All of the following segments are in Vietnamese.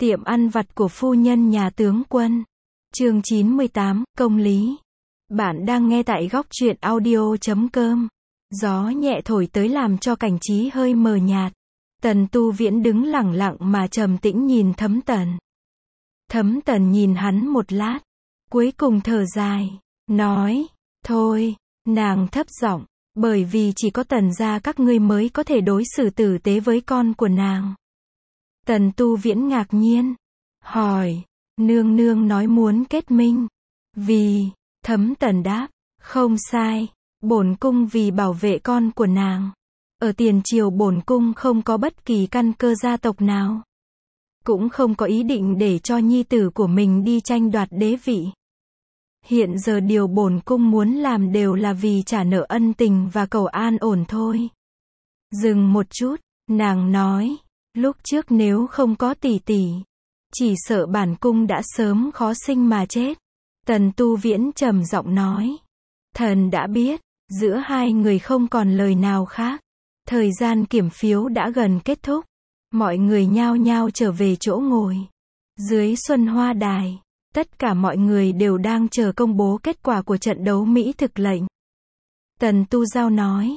Tiệm ăn vặt của phu nhân nhà tướng quân. Chương 98, công lý. Bạn đang nghe tại góc truyện audio.com. Gió nhẹ thổi tới làm cho cảnh trí hơi mờ nhạt. Tần Tu Viễn đứng lẳng lặng mà trầm tĩnh nhìn Thấm Tần. Thấm Tần nhìn hắn một lát, cuối cùng thở dài, nói, thôi, nàng thấp giọng, bởi vì chỉ có Tần gia các ngươi mới có thể đối xử tử tế với con của nàng. Tần Tu Viễn ngạc nhiên, hỏi, nương nương nói muốn kết minh. Vì, Thấm Tần đáp, không sai, bổn cung vì bảo vệ con của nàng. Ở tiền triều bổn cung không có bất kỳ căn cơ gia tộc nào. Cũng không có ý định để cho nhi tử của mình đi tranh đoạt đế vị. Hiện giờ điều bổn cung muốn làm đều là vì trả nợ ân tình và cầu an ổn thôi. Dừng một chút, nàng nói, lúc trước nếu không có tỷ tỷ, chỉ sợ bản cung đã sớm khó sinh mà chết. Tần Tu Viễn trầm giọng nói, thần đã biết. Giữa hai người không còn lời nào khác. Thời gian kiểm phiếu đã gần kết thúc. Mọi người nhao nhao trở về chỗ ngồi. Dưới Xuân Hoa Đài, tất cả mọi người đều đang chờ công bố kết quả của trận đấu Mỹ thực lệnh. Tần Tu Giao nói,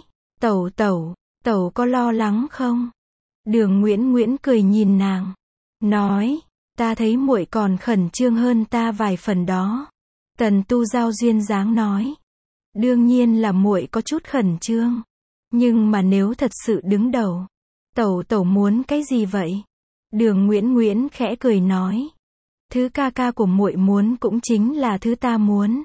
tẩu có lo lắng không? Đường Nguyễn cười nhìn nàng, nói, ta thấy muội còn khẩn trương hơn ta vài phần đó. Tần Tu Giao duyên dáng nói, đương nhiên là muội có chút khẩn trương, nhưng mà nếu thật sự đứng đầu, tẩu muốn cái gì vậy? Đường Nguyễn khẽ cười nói, thứ ca ca của muội muốn cũng chính là thứ ta muốn.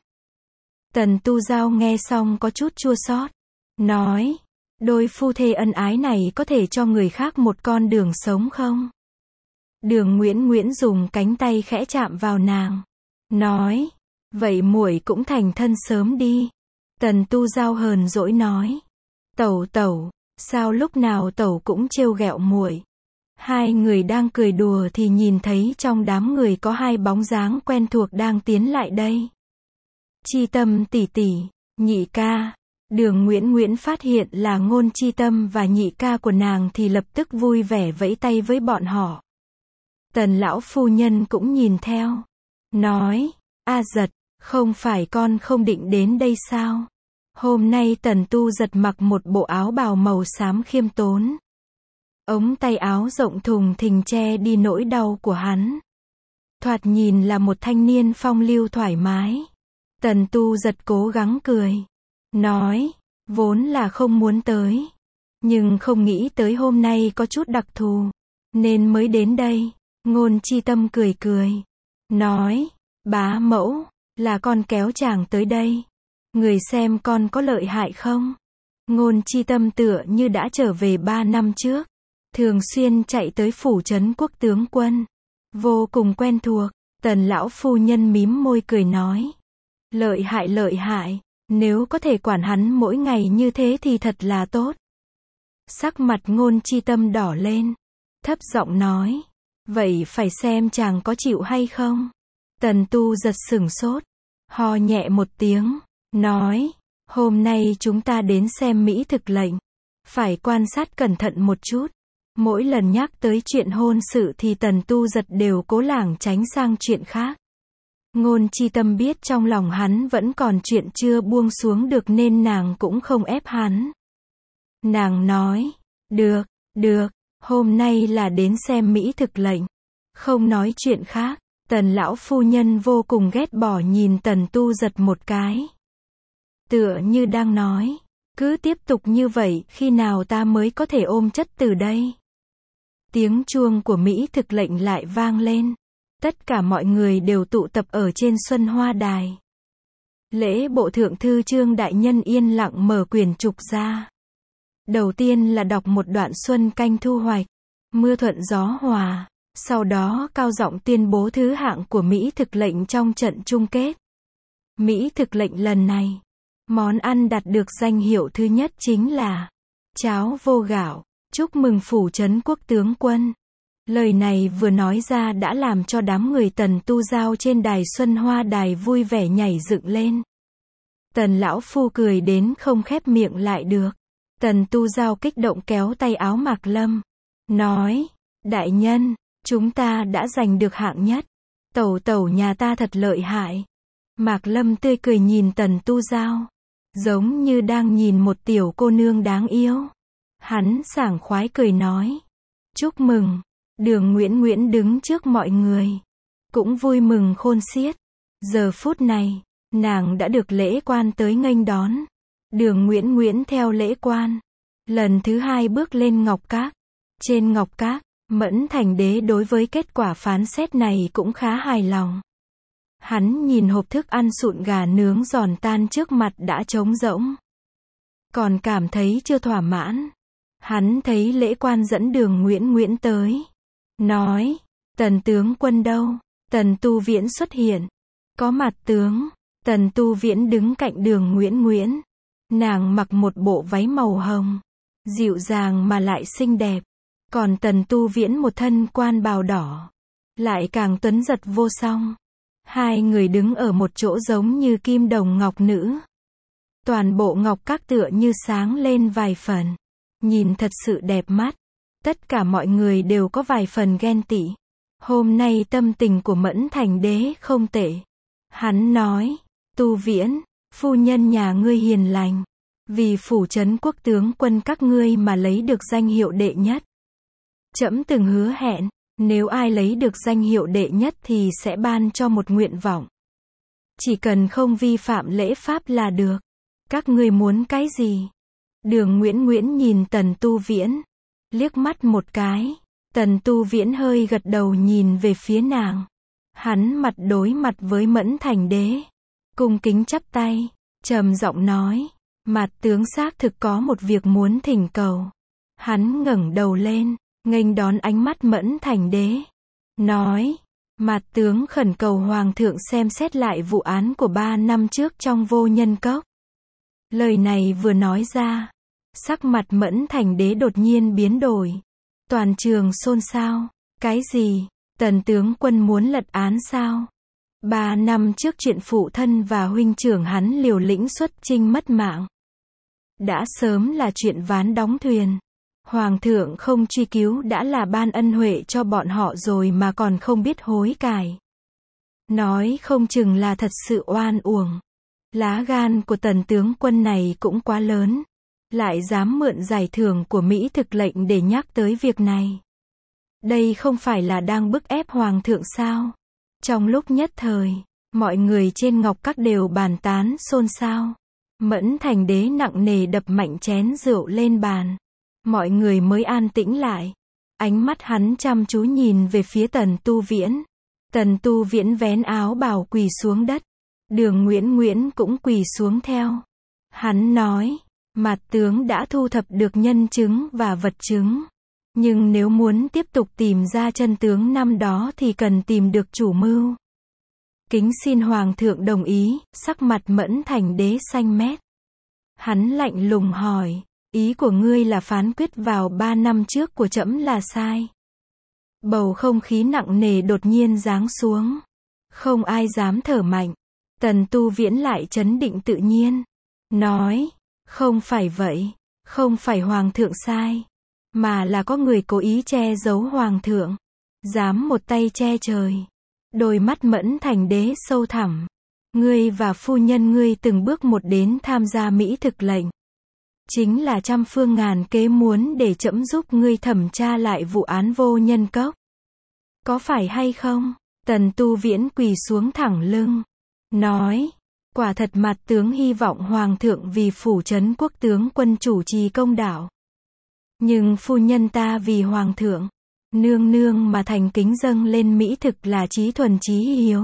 Tần Tu Giao nghe xong có chút chua xót, nói, đôi phu thê ân ái này có thể cho người khác một con đường sống không? Đường Nguyễn dùng cánh tay khẽ chạm vào nàng, nói, vậy muội cũng thành thân sớm đi. Tần Tu Giao hờn dỗi nói, tẩu, sao lúc nào tẩu cũng trêu ghẹo muội? Hai người đang cười đùa thì nhìn thấy trong đám người có hai bóng dáng quen thuộc đang tiến lại đây. Chi Tâm tỷ tỷ, nhị ca. Đường Nguyễn phát hiện là Ngôn Chi Tâm và nhị ca của nàng thì lập tức vui vẻ vẫy tay với bọn họ. Tần lão phu nhân cũng nhìn theo, nói, A Giật, không phải con không định đến đây sao? Hôm nay Tần Tu Giật mặc một bộ áo bào màu xám khiêm tốn. Ống tay áo rộng thùng thình che đi nỗi đau của hắn. Thoạt nhìn là một thanh niên phong lưu thoải mái. Tần Tu Giật cố gắng cười, nói, vốn là không muốn tới, nhưng không nghĩ tới hôm nay có chút đặc thù, nên mới đến đây. Ngôn Chi Tâm cười, nói, bá mẫu, là con kéo chàng tới đây. Người xem con có lợi hại không? Ngôn Chi Tâm tựa như đã trở về 3 năm trước. Thường xuyên chạy tới phủ trấn quốc tướng quân. Vô cùng quen thuộc. Tần lão phu nhân mím môi cười nói. Lợi hại. Nếu có thể quản hắn mỗi ngày như thế thì thật là tốt. Sắc mặt Ngôn Chi Tâm đỏ lên. Thấp giọng nói. Vậy phải xem chàng có chịu hay không? Tần Tu Giật sửng sốt. Ho nhẹ một tiếng. Nói, hôm nay chúng ta đến xem Mỹ thực lệnh. Phải quan sát cẩn thận một chút. Mỗi lần nhắc tới chuyện hôn sự thì Tần Tu Giật đều cố lảng tránh sang chuyện khác. Ngôn Chi Tâm biết trong lòng hắn vẫn còn chuyện chưa buông xuống được nên nàng cũng không ép hắn. Nàng nói, được, hôm nay là đến xem Mỹ thực lệnh. Không nói chuyện khác. Tần lão phu nhân vô cùng ghét bỏ nhìn Tần Tu Giật một cái. Tựa như đang nói, cứ tiếp tục như vậy, khi nào ta mới có thể ôm chất từ đây? Tiếng chuông của Mỹ thực lệnh lại vang lên. Tất cả mọi người đều tụ tập ở trên Xuân Hoa Đài. Lễ bộ thượng thư Trương đại nhân yên lặng mở quyển trục ra. Đầu tiên là đọc một đoạn xuân canh thu hoạch, mưa thuận gió hòa. Sau đó cao giọng tuyên bố thứ hạng của Mỹ thực lệnh trong trận chung kết. Mỹ thực lệnh lần này, món ăn đạt được danh hiệu thứ nhất chính là cháo vô gạo. Chúc mừng phủ trấn quốc tướng quân. Lời này vừa nói ra đã làm cho đám người Tần Tu Giao trên đài Xuân Hoa Đài vui vẻ nhảy dựng lên. Tần lão phu cười đến không khép miệng lại được. Tần Tu Giao kích động kéo tay áo Mạc Lâm, nói, đại nhân, Chúng ta đã giành được hạng nhất. Tẩu tẩu nhà ta thật lợi hại. Mạc Lâm tươi cười nhìn Tần Tu Giao. Giống như đang nhìn một tiểu cô nương đáng yêu. Hắn sảng khoái cười nói. Chúc mừng. Đường Nguyễn Nguyễn đứng trước mọi người. Cũng vui mừng khôn xiết. Giờ phút này, nàng đã được lễ quan tới nghênh đón. Đường Nguyễn Nguyễn theo lễ quan. Lần thứ hai bước lên ngọc các. Trên ngọc các, Mẫn Thành Đế đối với kết quả phán xét này cũng khá hài lòng. Hắn nhìn hộp thức ăn sụn gà nướng giòn tan trước mặt đã trống rỗng. Còn cảm thấy chưa thỏa mãn. Hắn thấy lễ quan dẫn Đường Nguyễn Nguyễn tới. Nói, Tần tướng quân đâu? Tần Tu Viễn xuất hiện. Có mặt tướng. Tần Tu Viễn đứng cạnh Đường Nguyễn Nguyễn. Nàng mặc một bộ váy màu hồng. Dịu dàng mà lại xinh đẹp. Còn Tần Tu Viễn một thân quan bào đỏ. Lại càng tuấn giật vô song. Hai người đứng ở một chỗ giống như kim đồng ngọc nữ. Toàn bộ ngọc các tựa như sáng lên vài phần. Nhìn thật sự đẹp mắt. Tất cả mọi người đều có vài phần ghen tị. Hôm nay tâm tình của Mẫn Thành Đế không tệ. Hắn nói, Tu Viễn, phu nhân nhà ngươi hiền lành. Vì phủ trấn quốc tướng quân các ngươi mà lấy được danh hiệu đệ nhất. Trẫm từng hứa hẹn, nếu ai lấy được danh hiệu đệ nhất thì sẽ ban cho một nguyện vọng. Chỉ cần không vi phạm lễ pháp là được. Các ngươi muốn cái gì? Đường Nguyễn Nguyễn nhìn Tần Tu Viễn. Liếc mắt một cái. Tần Tu Viễn hơi gật đầu nhìn về phía nàng. Hắn mặt đối mặt với Mẫn Thành Đế. Cung kính chắp tay. Trầm giọng nói. Mạt tướng xác thực có một việc muốn thỉnh cầu. Hắn ngẩng đầu lên. Nghênh đón ánh mắt Mẫn Thành Đế. Nói. Mạt tướng khẩn cầu Hoàng thượng xem xét lại vụ án của 3 năm trước trong Vô Nhân Cốc. Lời này vừa nói ra. Sắc mặt Mẫn Thành Đế đột nhiên biến đổi. Toàn trường xôn xao. Cái gì? Tần tướng quân muốn lật án sao? 3 năm trước chuyện phụ thân và huynh trưởng hắn liều lĩnh xuất chinh mất mạng. Đã sớm là chuyện ván đóng thuyền. Hoàng thượng không truy cứu đã là ban ân huệ cho bọn họ rồi mà còn không biết hối cải. Nói không chừng là thật sự oan uổng. Lá gan của Tần tướng quân này cũng quá lớn. Lại dám mượn giải thưởng của Mỹ thực lệnh để nhắc tới việc này. Đây không phải là đang bức ép Hoàng thượng sao? Trong lúc nhất thời, mọi người trên ngọc các đều bàn tán xôn xao. Mẫn Thành Đế nặng nề đập mạnh chén rượu lên bàn. Mọi người mới an tĩnh lại. Ánh mắt hắn chăm chú nhìn về phía Tần Tu Viễn. Tần Tu Viễn vén áo bào quỳ xuống đất. Đường Nguyễn Nguyễn cũng quỳ xuống theo. Hắn nói, Mạt tướng đã thu thập được nhân chứng và vật chứng. Nhưng nếu muốn tiếp tục tìm ra chân tướng năm đó thì cần tìm được chủ mưu. Kính xin Hoàng thượng đồng ý. Sắc mặt Mẫn Thành Đế xanh mét. Hắn lạnh lùng hỏi, ý của ngươi là phán quyết vào 3 năm trước của trẫm là sai. Bầu không khí nặng nề đột nhiên giáng xuống. Không ai dám thở mạnh. Tần Tu Viễn lại trấn định tự nhiên. Nói, không phải vậy. Không phải Hoàng thượng sai. Mà là có người cố ý che giấu Hoàng thượng. Dám một tay che trời. Đôi mắt Mẫn Thành Đế sâu thẳm. Ngươi và phu nhân ngươi từng bước một đến tham gia Mỹ thực lệnh. Chính là trăm phương ngàn kế muốn để trẫm giúp ngươi thẩm tra lại vụ án Vô Nhân Cốc. Có phải hay không? Tần Tu Viễn quỳ xuống thẳng lưng. Nói, quả thật mặt tướng hy vọng Hoàng thượng vì phủ trấn quốc tướng quân chủ trì công đạo. Nhưng phu nhân ta vì Hoàng thượng, nương nương mà thành kính dâng lên Mỹ thực là chí thuần chí hiếu.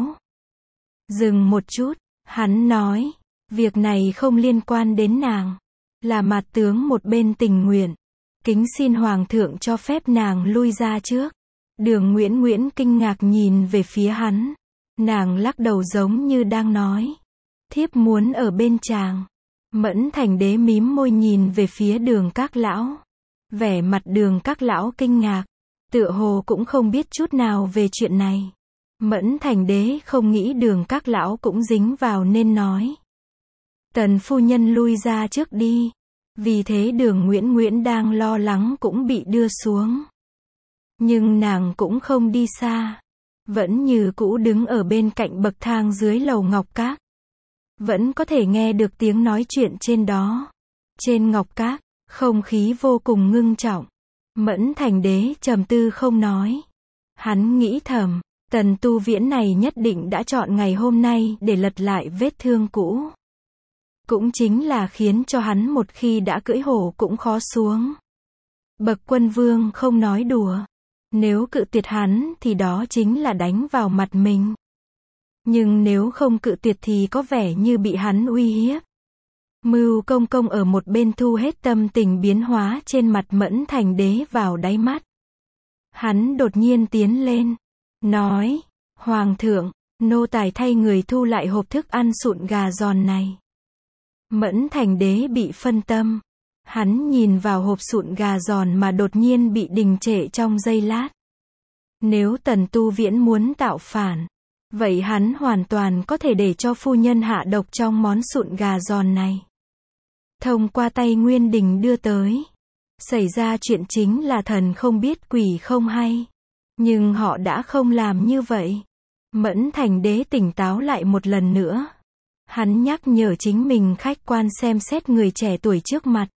Dừng một chút, hắn nói, việc này không liên quan đến nàng. Là mặt tướng một bên tình nguyện. Kính xin Hoàng thượng cho phép nàng lui ra trước. Đường Nguyễn Nguyễn kinh ngạc nhìn về phía hắn. Nàng lắc đầu giống như đang nói. Thiếp muốn ở bên chàng. Mẫn Thành Đế mím môi nhìn về phía Đường Các lão. Vẻ mặt Đường Các lão kinh ngạc. Tựa hồ cũng không biết chút nào về chuyện này. Mẫn Thành Đế không nghĩ Đường Các lão cũng dính vào nên nói. Tần phu nhân lui ra trước đi. Vì thế Đường Nguyễn Nguyễn đang lo lắng cũng bị đưa xuống. Nhưng nàng cũng không đi xa. Vẫn như cũ đứng ở bên cạnh bậc thang dưới lầu Ngọc Các. Vẫn có thể nghe được tiếng nói chuyện trên đó. Trên Ngọc Các, không khí vô cùng ngưng trọng. Mẫn Thành Đế trầm tư không nói. Hắn nghĩ thầm, Tần Tu Viễn này nhất định đã chọn ngày hôm nay để lật lại vết thương cũ. Cũng chính là khiến cho hắn một khi đã cưỡi hổ cũng khó xuống. Bậc quân vương không nói đùa. Nếu cự tuyệt hắn thì đó chính là đánh vào mặt mình. Nhưng nếu không cự tuyệt thì có vẻ như bị hắn uy hiếp. Mưu Công Công ở một bên thu hết tâm tình biến hóa trên mặt Mẫn Thành Đế vào đáy mắt. Hắn đột nhiên tiến lên, nói, Hoàng thượng, nô tài thay người thu lại hộp thức ăn sụn gà giòn này. Mẫn Thành Đế bị phân tâm. Hắn nhìn vào hộp sụn gà giòn mà đột nhiên bị đình trệ trong giây lát. Nếu Tần Tu Viễn muốn tạo phản, vậy hắn hoàn toàn có thể để cho phu nhân hạ độc trong món sụn gà giòn này. Thông qua tay Nguyên Đình đưa tới. Xảy ra chuyện chính là thần không biết quỷ không hay. Nhưng họ đã không làm như vậy. Mẫn Thành Đế tỉnh táo lại một lần nữa. Hắn nhắc nhở chính mình khách quan xem xét người trẻ tuổi trước mặt.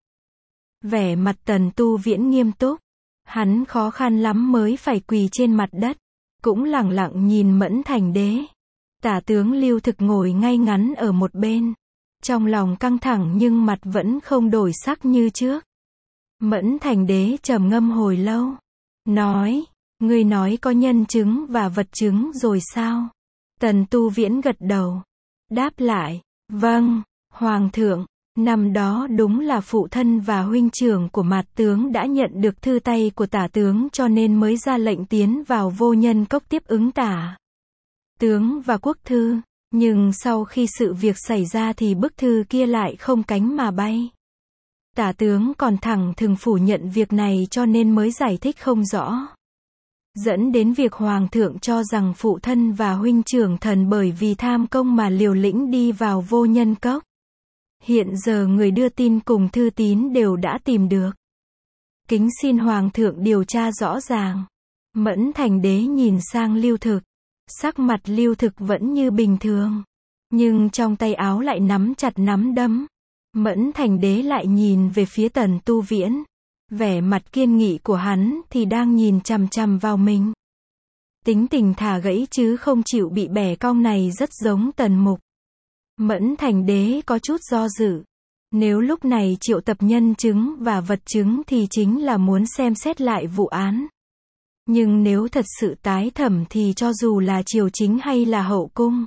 Vẻ mặt Tần Tu Viễn nghiêm túc. Hắn khó khăn lắm mới phải quỳ trên mặt đất. Cũng lẳng lặng nhìn Mẫn Thành Đế. Tả tướng Lưu Thực ngồi ngay ngắn ở một bên. Trong lòng căng thẳng nhưng mặt vẫn không đổi sắc như trước. Mẫn Thành Đế trầm ngâm hồi lâu. Nói, ngươi nói có nhân chứng và vật chứng rồi sao? Tần Tu Viễn gật đầu. Đáp lại, vâng, Hoàng thượng, năm đó đúng là phụ thân và huynh trưởng của Mạt tướng đã nhận được thư tay của tả tướng cho nên mới ra lệnh tiến vào Vô Nhân Cốc tiếp ứng tả tướng và quốc thư. Nhưng sau khi sự việc xảy ra thì bức thư kia lại không cánh mà bay. Tả tướng còn thẳng thừng phủ nhận việc này cho nên mới giải thích không rõ. Dẫn đến việc Hoàng thượng cho rằng phụ thân và huynh trưởng thần bởi vì tham công mà liều lĩnh đi vào Vô Nhân Cốc. Hiện giờ người đưa tin cùng thư tín đều đã tìm được. Kính xin Hoàng thượng điều tra rõ ràng. Mẫn Thành Đế nhìn sang Lưu Thực. Sắc mặt Lưu Thực vẫn như bình thường. Nhưng trong tay áo lại nắm chặt nắm đấm. Mẫn Thành Đế lại nhìn về phía Tần Tu Viễn. Vẻ mặt kiên nghị của hắn thì đang nhìn chằm chằm vào mình. Tính tình thả gãy chứ không chịu bị bẻ cong này rất giống Tần Mục. Mẫn Thành Đế có chút do dự. Nếu lúc này triệu tập nhân chứng và vật chứng thì chính là muốn xem xét lại vụ án. Nhưng nếu thật sự tái thẩm thì cho dù là triều chính hay là hậu cung,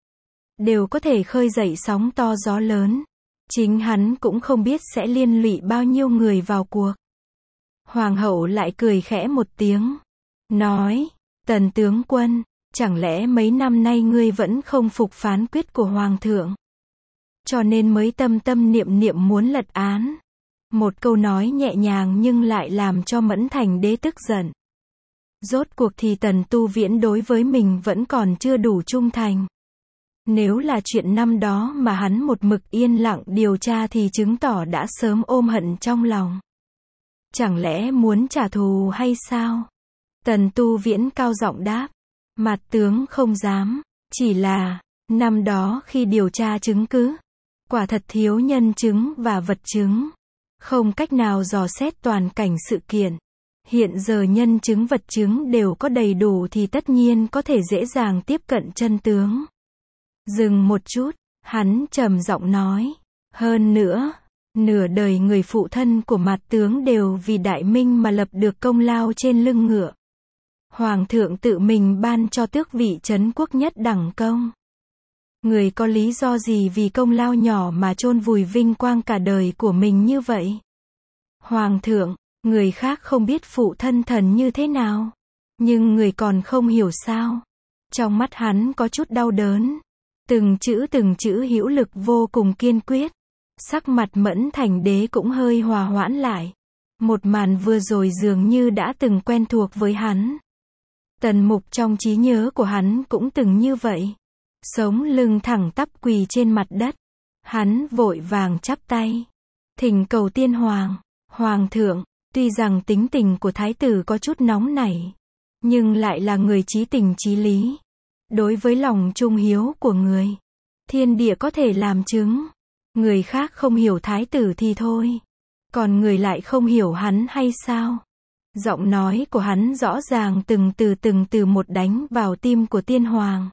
đều có thể khơi dậy sóng to gió lớn. Chính hắn cũng không biết sẽ liên lụy bao nhiêu người vào cuộc. Hoàng hậu lại cười khẽ một tiếng. Nói, Tần tướng quân, chẳng lẽ mấy năm nay ngươi vẫn không phục phán quyết của Hoàng thượng? Cho nên mới tâm tâm niệm niệm muốn lật án. Một câu nói nhẹ nhàng nhưng lại làm cho Mẫn Thành Đế tức giận. Rốt cuộc thì Tần Tu Viễn đối với mình vẫn còn chưa đủ trung thành. Nếu là chuyện năm đó mà hắn một mực yên lặng điều tra thì chứng tỏ đã sớm ôm hận trong lòng. Chẳng lẽ muốn trả thù hay sao? Tần Tu Viễn cao giọng đáp. Mạt tướng không dám. Chỉ là, năm đó khi điều tra chứng cứ, quả thật thiếu nhân chứng và vật chứng. Không cách nào dò xét toàn cảnh sự kiện. Hiện giờ nhân chứng vật chứng đều có đầy đủ thì tất nhiên có thể dễ dàng tiếp cận chân tướng. Dừng một chút, hắn trầm giọng nói. Hơn nữa, nửa đời người phụ thân của Mạt tướng đều vì Đại Minh mà lập được công lao trên lưng ngựa. Hoàng thượng tự mình ban cho tước vị trấn quốc nhất đẳng công. Người có lý do gì vì công lao nhỏ mà chôn vùi vinh quang cả đời của mình như vậy? Hoàng thượng, người khác không biết phụ thân thần như thế nào. Nhưng người còn không hiểu sao? Trong mắt hắn có chút đau đớn. Từng chữ hữu lực vô cùng kiên quyết. Sắc mặt Mẫn Thành Đế cũng hơi hòa hoãn lại. Một màn vừa rồi dường như đã từng quen thuộc với hắn. Tần Mục trong trí nhớ của hắn cũng từng như vậy. Sống lưng thẳng tắp quỳ trên mặt đất. Hắn vội vàng chắp tay. Thỉnh cầu tiên hoàng. Hoàng thượng, Tuy rằng tính tình của thái tử có chút nóng nảy, nhưng lại là người chí tình chí lý. Đối với lòng trung hiếu của người, thiên địa có thể làm chứng. Người khác không hiểu thái tử thì thôi, còn người lại không hiểu hắn hay sao? Giọng nói của hắn rõ ràng từng từ một đánh vào tim của tiên hoàng.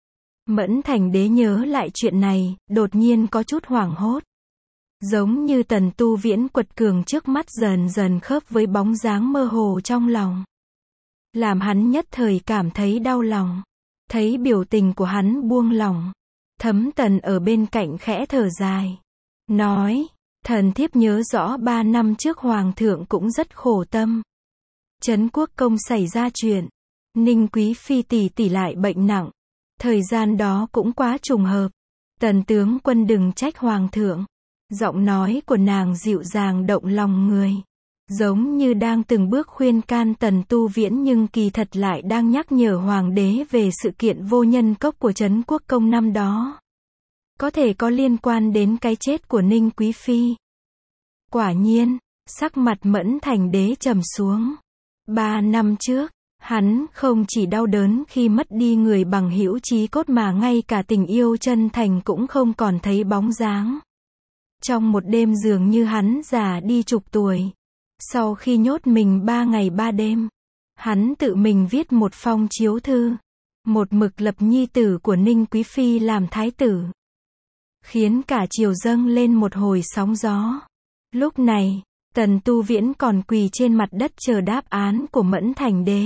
Mẫn Thành Đế nhớ lại chuyện này, đột nhiên có chút hoảng hốt. Giống như Tần Tu Viễn quật cường trước mắt dần dần khớp với bóng dáng mơ hồ trong lòng. Làm hắn nhất thời cảm thấy đau lòng. Thấy biểu tình của hắn buông lỏng, Thấm Tần ở bên cạnh khẽ thở dài. Nói, thần thiếp nhớ rõ 3 năm trước hoàng thượng cũng rất khổ tâm. Trấn Quốc Công xảy ra chuyện, Ninh Quý Phi tỷ tỷ lại bệnh nặng. Thời gian đó cũng quá trùng hợp. Tần tướng quân đừng trách hoàng thượng. Giọng nói của nàng dịu dàng động lòng người. Giống như đang từng bước khuyên can Tần Tu Viễn nhưng kỳ thật lại đang nhắc nhở hoàng đế về sự kiện vô nhân cốc của Trấn Quốc Công năm đó. Có thể có liên quan đến cái chết của Ninh Quý Phi. Quả nhiên, sắc mặt Mẫn Thành Đế trầm xuống. 3 năm trước, hắn không chỉ đau đớn khi mất đi người bằng hữu chí cốt mà ngay cả tình yêu chân thành cũng không còn thấy bóng dáng. Trong một đêm dường như hắn già đi chục tuổi. Sau khi nhốt mình 3 ngày 3 đêm, hắn tự mình viết một phong chiếu thư, một mực lập nhi tử của Ninh Quý Phi làm thái tử. Khiến cả triều dâng lên một hồi sóng gió. Lúc này, Tần Tu Viễn còn quỳ trên mặt đất chờ đáp án của Mẫn Thành Đế.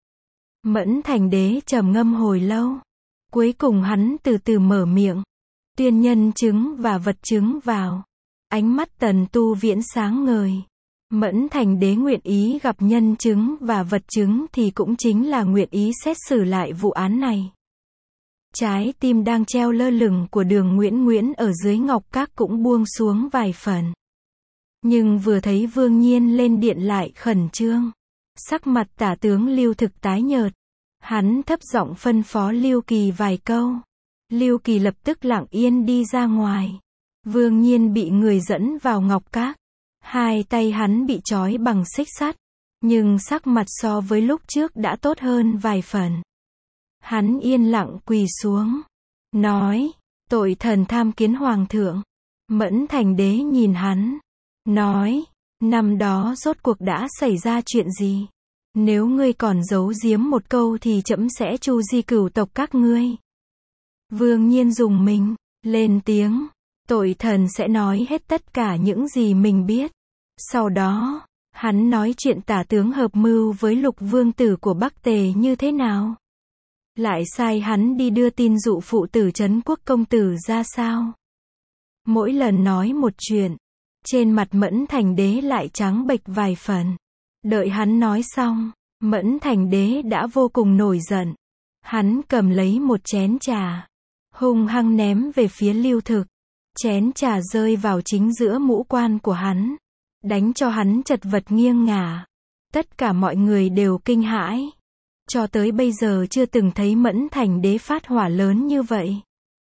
Mẫn Thành Đế trầm ngâm hồi lâu. Cuối cùng hắn từ từ mở miệng. Tuyên nhân chứng và vật chứng vào. Ánh mắt Tần Tu Viễn sáng ngời. Mẫn Thành Đế nguyện ý gặp nhân chứng và vật chứng thì cũng chính là nguyện ý xét xử lại vụ án này. Trái tim đang treo lơ lửng của Đường Nguyễn ở dưới ngọc các cũng buông xuống vài phần. Nhưng vừa thấy Vương Nhiên lên điện lại khẩn trương. Sắc mặt tả tướng Lưu Thực tái nhợt. Hắn thấp giọng phân phó Lưu Kỳ vài câu. Lưu Kỳ lập tức lặng yên đi ra ngoài. Vương Nhiên bị người dẫn vào ngọc các. Hai tay hắn bị trói bằng xích sắt. Nhưng sắc mặt so với lúc trước đã tốt hơn vài phần. Hắn yên lặng quỳ xuống. Nói, tội thần tham kiến hoàng thượng. Mẫn Thành Đế nhìn hắn. Nói, năm đó rốt cuộc đã xảy ra chuyện gì? Nếu ngươi còn giấu giếm một câu thì trẫm sẽ tru di cửu tộc các ngươi. Vương Nhiên dùng mình, lên tiếng. Tội thần sẽ nói hết tất cả những gì mình biết. Sau đó, hắn nói chuyện tả tướng hợp mưu với Lục vương tử của Bắc Tề như thế nào. Lại sai hắn đi đưa tin dụ phụ tử Trấn Quốc công tử ra sao. Mỗi lần nói một chuyện, trên mặt Mẫn Thành Đế lại trắng bệch vài phần. Đợi hắn nói xong, Mẫn Thành Đế đã vô cùng nổi giận. Hắn cầm lấy một chén trà, hung hăng ném về phía Lưu Thực. Chén trà rơi vào chính giữa mũ quan của hắn, đánh cho hắn chật vật nghiêng ngả. Tất cả mọi người đều kinh hãi. Cho tới bây giờ chưa từng thấy Mẫn Thành Đế phát hỏa lớn như vậy.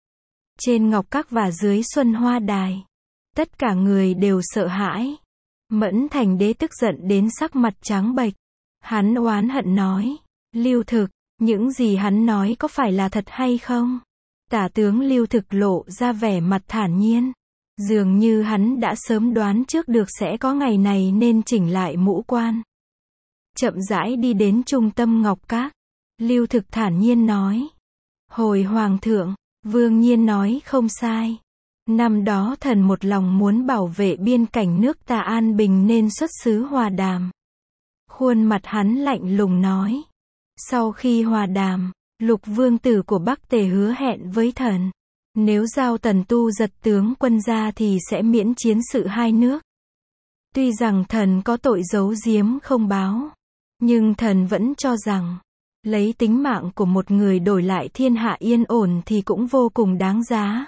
Trên ngọc các và dưới Xuân Hoa Đài, tất cả người đều sợ hãi. Mẫn Thành Đế tức giận đến sắc mặt trắng bệch. Hắn oán hận nói, Lưu Thực, những gì hắn nói có phải là thật hay không? Tả tướng Lưu Thực lộ ra vẻ mặt thản nhiên. Dường như hắn đã sớm đoán trước được sẽ có ngày này nên chỉnh lại mũ quan. Chậm rãi đi đến trung tâm ngọc các. Lưu Thực thản nhiên nói. Hồi hoàng thượng, Vương Nhiên nói không sai. Năm đó thần một lòng muốn bảo vệ biên cảnh nước ta an bình nên xuất sứ hòa đàm. Khuôn mặt hắn lạnh lùng nói. Sau khi hòa đàm, Lục vương tử của Bắc Tề hứa hẹn với thần. Nếu giao Tần Tu giật tướng quân ra thì sẽ miễn chiến sự hai nước. Tuy rằng thần có tội giấu giếm không báo. Nhưng thần vẫn cho rằng, lấy tính mạng của một người đổi lại thiên hạ yên ổn thì cũng vô cùng đáng giá.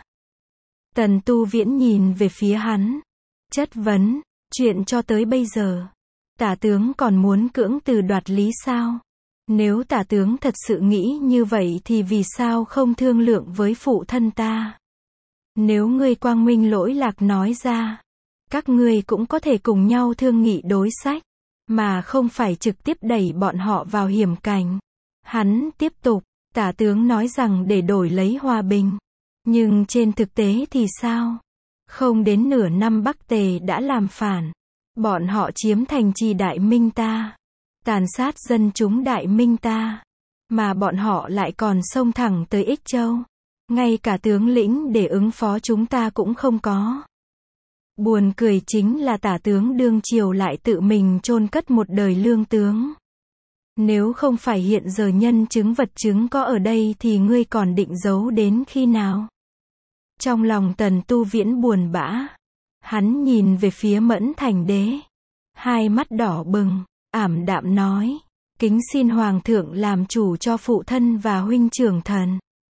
Tần Tu Viễn nhìn về phía hắn. Chất vấn, chuyện cho tới bây giờ. Tả tướng còn muốn cưỡng từ đoạt lý sao? Nếu tả tướng thật sự nghĩ như vậy thì vì sao không thương lượng với phụ thân ta? Nếu ngươi quang minh lỗi lạc nói ra, các ngươi cũng có thể cùng nhau thương nghị đối sách. mà không phải trực tiếp đẩy bọn họ vào hiểm cảnh. Hắn tiếp tục, tả tướng nói rằng để đổi lấy hòa bình. Nhưng trên thực tế thì sao? Không đến nửa năm Bắc Tề đã làm phản. Bọn họ chiếm thành trì Đại Minh ta. Tàn sát dân chúng Đại Minh ta. Mà bọn họ lại còn xông thẳng tới Ích Châu. Ngay cả tướng lĩnh để ứng phó chúng ta cũng không có. Buồn cười chính là tả tướng đương triều lại tự mình chôn cất một đời lương tướng. Nếu không phải hiện giờ nhân chứng vật chứng có ở đây thì ngươi còn định giấu đến khi nào? Trong lòng Tần Tu Viễn buồn bã. Hắn nhìn về phía Mẫn Thành Đế. Hai mắt đỏ bừng, ảm đạm nói. Kính xin Hoàng thượng làm chủ cho phụ thân và huynh trưởng thần.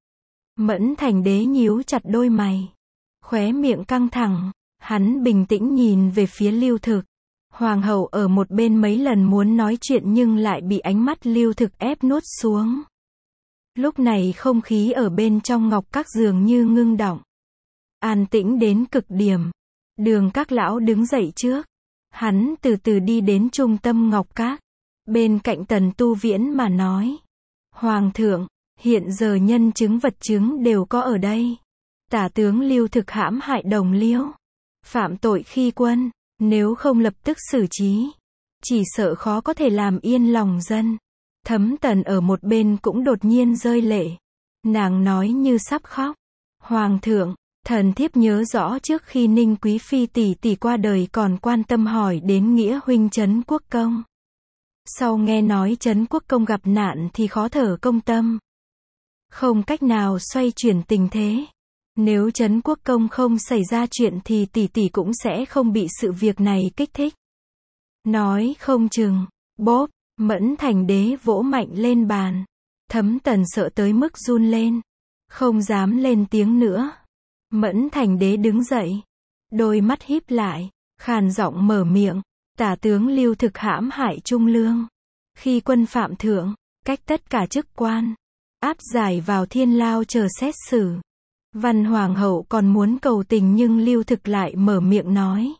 Mẫn Thành Đế nhíu chặt đôi mày. Khóe miệng căng thẳng. Hắn bình tĩnh nhìn về phía Lưu Thực. Hoàng hậu ở một bên mấy lần muốn nói chuyện nhưng lại bị ánh mắt Lưu Thực ép nuốt xuống. Lúc này không khí ở bên trong ngọc các dường như ngưng đọng. An tĩnh đến cực điểm. Đường các lão đứng dậy trước. Hắn từ từ đi đến trung tâm ngọc các. Bên cạnh Tần Tu Viễn mà nói. Hoàng thượng, hiện giờ nhân chứng vật chứng đều có ở đây. Tả tướng Lưu Thực hãm hại đồng liêu. Phạm tội khi quân. Nếu không lập tức xử trí, chỉ sợ khó có thể làm yên lòng dân. Thấm Tần ở một bên cũng đột nhiên rơi lệ. Nàng nói như sắp khóc. Hoàng thượng, thần thiếp nhớ rõ trước khi Ninh Quý Phi tỷ tỷ qua đời còn quan tâm hỏi đến nghĩa huynh Trấn Quốc Công. Sau nghe nói Trấn Quốc Công gặp nạn thì khó thở công tâm. Không cách nào xoay chuyển tình thế. Nếu Trấn Quốc Công không xảy ra chuyện thì tỷ tỷ cũng sẽ không bị sự việc này kích thích. Nói không chừng, bốp, Mẫn Thành Đế vỗ mạnh lên bàn. Thấm Tần sợ tới mức run lên. Không dám lên tiếng nữa. Mẫn Thành Đế đứng dậy. Đôi mắt híp lại, khàn giọng mở miệng. Tả tướng Lưu Thực hãm hại Trung Lương. Khi quân phạm thượng, cách tất cả chức quan. Áp giải vào thiên lao chờ xét xử. Văn Hoàng hậu còn muốn cầu tình nhưng Lưu Thực lại mở miệng nói.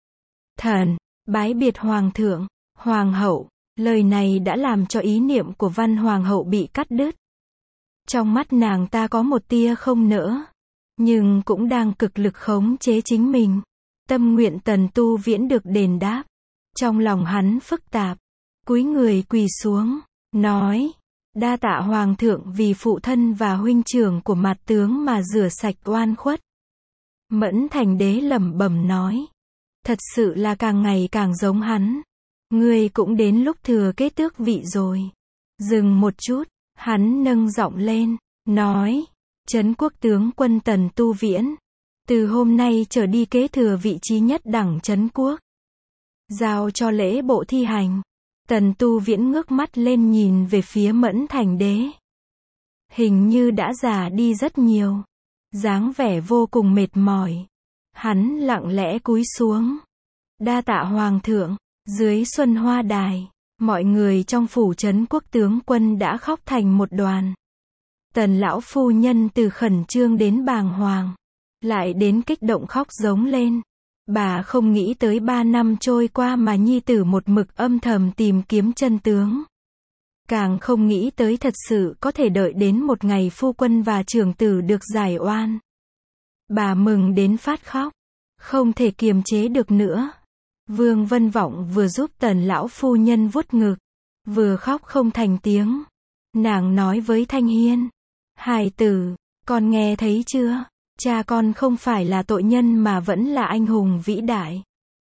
Thần, bái biệt Hoàng thượng, Hoàng hậu, lời này đã làm cho ý niệm của Văn Hoàng hậu bị cắt đứt. Trong mắt nàng ta có một tia không nỡ, nhưng cũng đang cực lực khống chế chính mình. Tâm nguyện Tần Tu Viễn được đền đáp. Trong lòng hắn phức tạp, cúi người quỳ xuống, nói. Đa tạ Hoàng thượng vì phụ thân và huynh trưởng của mạt tướng mà rửa sạch oan khuất. Mẫn Thành Đế lẩm bẩm nói. Thật sự là càng ngày càng giống hắn. Ngươi cũng đến lúc thừa kế tước vị rồi. Dừng một chút, hắn nâng giọng lên, nói. Trấn Quốc tướng quân Tần Tu Viễn. Từ hôm nay trở đi kế thừa vị trí nhất đẳng Trấn Quốc. Giao cho lễ bộ thi hành. Tần Tu Viễn ngước mắt lên nhìn về phía Mẫn Thành Đế. Hình như đã già đi rất nhiều. Dáng vẻ vô cùng mệt mỏi. Hắn lặng lẽ cúi xuống. Đa tạ Hoàng thượng. Dưới Xuân Hoa Đài, mọi người trong phủ Trấn Quốc tướng quân đã khóc thành một đoàn. Tần lão phu nhân từ khẩn trương đến bàng hoàng. Lại đến kích động khóc giống lên. Bà không nghĩ tới 3 năm trôi qua mà nhi tử một mực âm thầm tìm kiếm chân tướng. Càng không nghĩ tới thật sự có thể đợi đến một ngày phu quân và trưởng tử được giải oan. Bà mừng đến phát khóc. Không thể kiềm chế được nữa. Vương Vân Vọng vừa giúp Tần lão phu nhân vuốt ngực. Vừa khóc không thành tiếng. Nàng nói với Thanh Hiên. Hài tử, con nghe thấy chưa? Cha con không phải là tội nhân mà vẫn là anh hùng vĩ đại.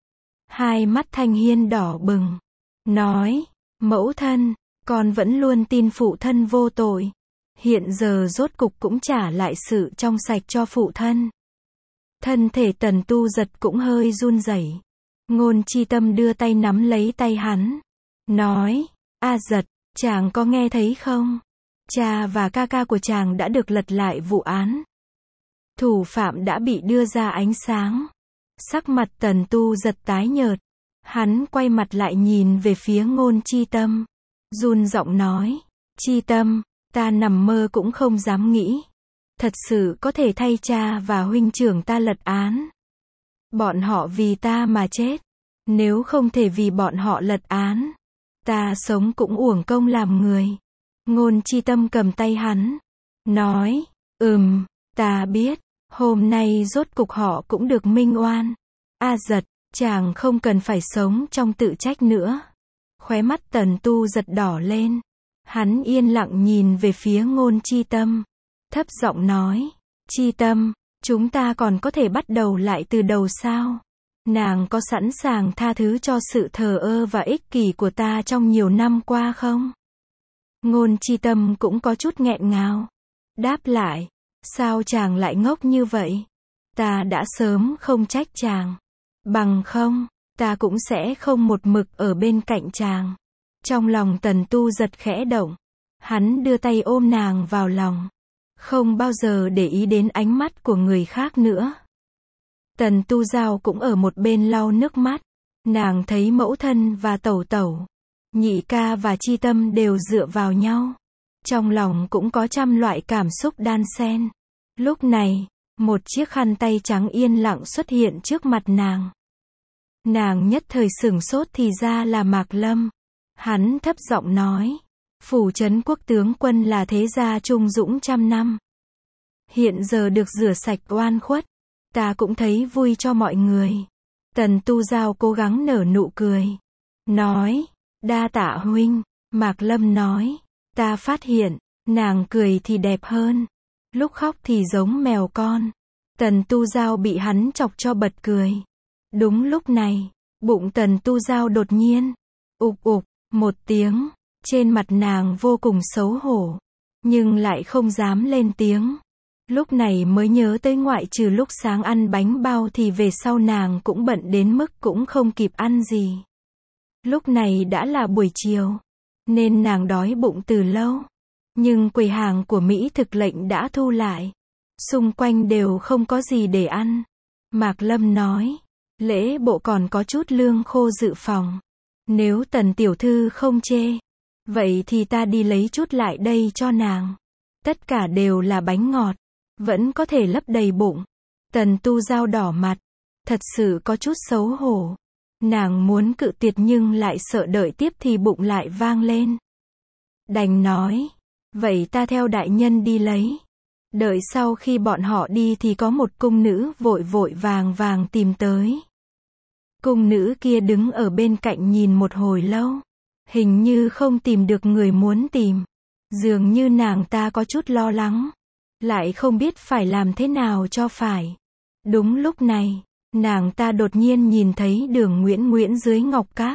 Hai mắt Thanh Hiên đỏ bừng. Nói, mẫu thân, con vẫn luôn tin phụ thân vô tội. Hiện giờ rốt cục cũng trả lại sự trong sạch cho phụ thân. Thân thể Tần Tu Giật cũng hơi run rẩy. Ngôn Chi Tâm đưa tay nắm lấy tay hắn. Nói, A Giật, chàng có nghe thấy không? Cha và ca ca của chàng đã được lật lại vụ án. Thủ phạm đã bị đưa ra ánh sáng. Sắc mặt Tần Tu Giật tái nhợt. Hắn quay mặt lại nhìn về phía Ngôn Chi Tâm. Run giọng nói. Chi Tâm, ta nằm mơ cũng không dám nghĩ. Thật sự có thể thay cha và huynh trưởng ta lật án. Bọn họ vì ta mà chết. Nếu không thể vì bọn họ lật án, ta sống cũng uổng công làm người. Ngôn Chi Tâm cầm tay hắn, nói, ta biết, hôm nay rốt cục họ cũng được minh oan. A Giật, chàng không cần phải sống trong tự trách nữa. Khóe mắt Tần Tu Giật đỏ lên. Hắn yên lặng nhìn về phía Ngôn Chi Tâm. Thấp giọng nói, Chi Tâm, chúng ta còn có thể bắt đầu lại từ đầu sao? Nàng có sẵn sàng tha thứ cho sự thờ ơ và ích kỷ của ta trong nhiều năm qua không? Ngôn Chi Tâm cũng có chút nghẹn ngào. Đáp lại, sao chàng lại ngốc như vậy? Ta đã sớm không trách chàng. Bằng không, ta cũng sẽ không một mực ở bên cạnh chàng. Trong lòng Tần Tu Giật khẽ động. Hắn đưa tay ôm nàng vào lòng. Không bao giờ để ý đến ánh mắt của người khác nữa. Tần Tu Giao cũng ở một bên lau nước mắt. Nàng thấy mẫu thân và tẩu tẩu, nhị ca và Chi Tâm đều dựa vào nhau. Trong lòng cũng có trăm loại cảm xúc đan xen. Lúc này, một chiếc khăn tay trắng yên lặng xuất hiện trước mặt nàng. Nàng nhất thời sửng sốt thì ra là Mạc Lâm. Hắn thấp giọng nói, Phủ Trấn Quốc tướng quân là thế gia trung dũng trăm năm. Hiện giờ được rửa sạch oan khuất. Ta cũng thấy vui cho mọi người. Tần Tu Giao cố gắng nở nụ cười. Nói, đa tạ huynh. Mạc Lâm nói, ta phát hiện, nàng cười thì đẹp hơn. Lúc khóc thì giống mèo con. Tần Tu Giao bị hắn chọc cho bật cười. Đúng lúc này, bụng Tần Tu Giao đột nhiên, ục ục, một tiếng. Trên mặt nàng vô cùng xấu hổ. Nhưng lại không dám lên tiếng. Lúc này mới nhớ tới ngoại trừ lúc sáng ăn bánh bao thì về sau nàng cũng bận đến mức cũng không kịp ăn gì. Lúc này đã là buổi chiều, nên nàng đói bụng từ lâu. Nhưng quầy hàng của Mỹ thực lệnh đã thu lại. Xung quanh đều không có gì để ăn. Mạc Lâm nói, lễ bộ còn có chút lương khô dự phòng. Nếu Tần tiểu thư không chê, vậy thì ta đi lấy chút lại đây cho nàng. Tất cả đều là bánh ngọt, vẫn có thể lấp đầy bụng. Tần Tu Giao đỏ mặt, thật sự có chút xấu hổ. Nàng muốn cự tuyệt nhưng lại sợ đợi tiếp thì bụng lại vang lên. Đành nói, vậy ta theo đại nhân đi lấy. Đợi sau khi bọn họ đi thì có một cung nữ vội vội vàng vàng tìm tới. Cung nữ kia đứng ở bên cạnh nhìn một hồi lâu. Hình như không tìm được người muốn tìm. Dường như nàng ta có chút lo lắng. Lại không biết phải làm thế nào cho phải. Đúng lúc này, nàng ta đột nhiên nhìn thấy Đường Nguyễn Nguyễn dưới ngọc các.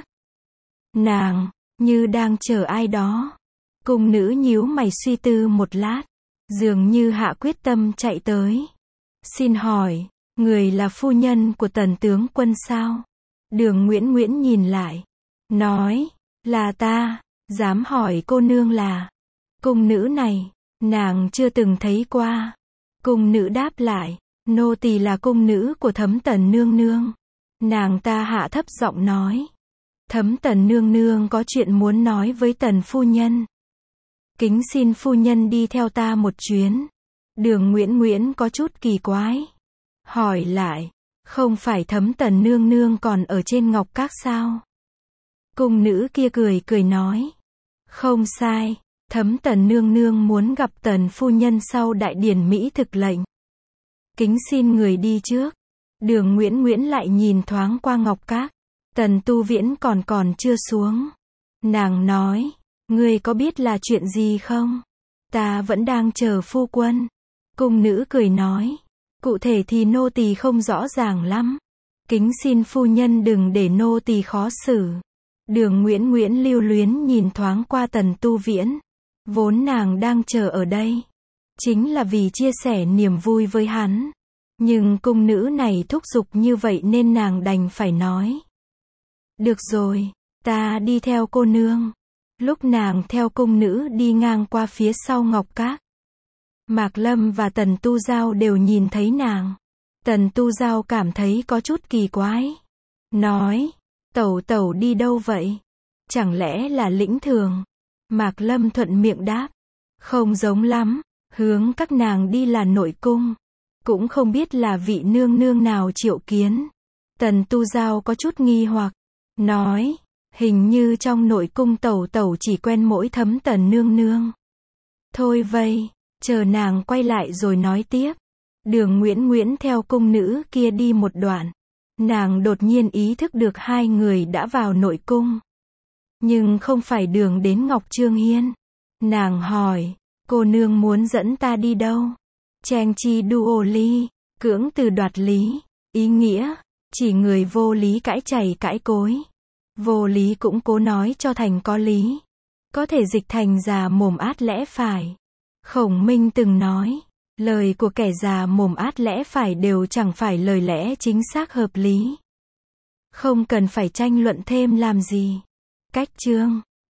Nàng, như đang chờ ai đó. Cung nữ nhíu mày suy tư một lát. Dường như hạ quyết tâm chạy tới. Xin hỏi, người là phu nhân của Tần tướng quân sao? Đường Nguyễn Nguyễn nhìn lại. Nói, là ta, dám hỏi cô nương là. Cung nữ này, nàng chưa từng thấy qua. Cung nữ đáp lại, nô tỳ là cung nữ của Thấm Tần nương nương. Nàng ta hạ thấp giọng nói. Thấm Tần nương nương có chuyện muốn nói với Tần phu nhân. Kính xin phu nhân đi theo ta một chuyến. Đường Nguyễn Nguyễn có chút kỳ quái. Hỏi lại, không phải Thấm Tần nương nương còn ở trên ngọc các sao? Cung nữ kia cười cười nói. Không sai, Thấm Tần nương nương muốn gặp Tần phu nhân sau đại điển Mỹ thực lệnh. Kính xin người đi trước. Đường Nguyễn Nguyễn lại nhìn thoáng qua ngọc các. Tần Tu Viễn còn chưa xuống. Nàng nói, ngươi có biết là chuyện gì không? Ta vẫn đang chờ phu quân. Cung nữ cười nói, cụ thể thì nô tỳ không rõ ràng lắm. Kính xin phu nhân đừng để nô tỳ khó xử. Đường Nguyễn Nguyễn lưu luyến nhìn thoáng qua Tần Tu Viễn. Vốn nàng đang chờ ở đây, chính là vì chia sẻ niềm vui với hắn. Nhưng cung nữ này thúc giục như vậy nên nàng đành phải nói. Được rồi, ta đi theo cô nương. Lúc nàng theo cung nữ đi ngang qua phía sau ngọc các, Mạc Lâm và Tần Tu Giao đều nhìn thấy nàng. Tần Tu Giao cảm thấy có chút kỳ quái. Nói, tẩu tẩu đi đâu vậy? Chẳng lẽ là lĩnh thường? Mạc Lâm thuận miệng đáp. Không giống lắm, hướng các nàng đi là nội cung. Cũng không biết là vị nương nương nào triệu kiến. Tần Tu Giao có chút nghi hoặc. nói, hình như trong nội cung tẩu tẩu chỉ quen mỗi Thấm Tần nương nương. Thôi vây, chờ nàng quay lại rồi nói tiếp. Đường Nguyễn Nguyễn theo cung nữ kia đi một đoạn. Nàng đột nhiên ý thức được hai người đã vào nội cung. Nhưng không phải đường đến Ngọc Trương Hiên. Nàng hỏi, cô nương muốn dẫn ta đi đâu? Chàng chi đu ly, cưỡng từ đoạt lý. Ý nghĩa, chỉ người vô lý cãi chày cãi cối. Vô lý cũng cố nói cho thành có lý. Có thể dịch thành già mồm át lẽ phải. Khổng Minh từng nói, lời của kẻ già mồm át lẽ phải đều chẳng phải lời lẽ chính xác hợp lý. Không cần phải tranh luận thêm làm gì. Cách chương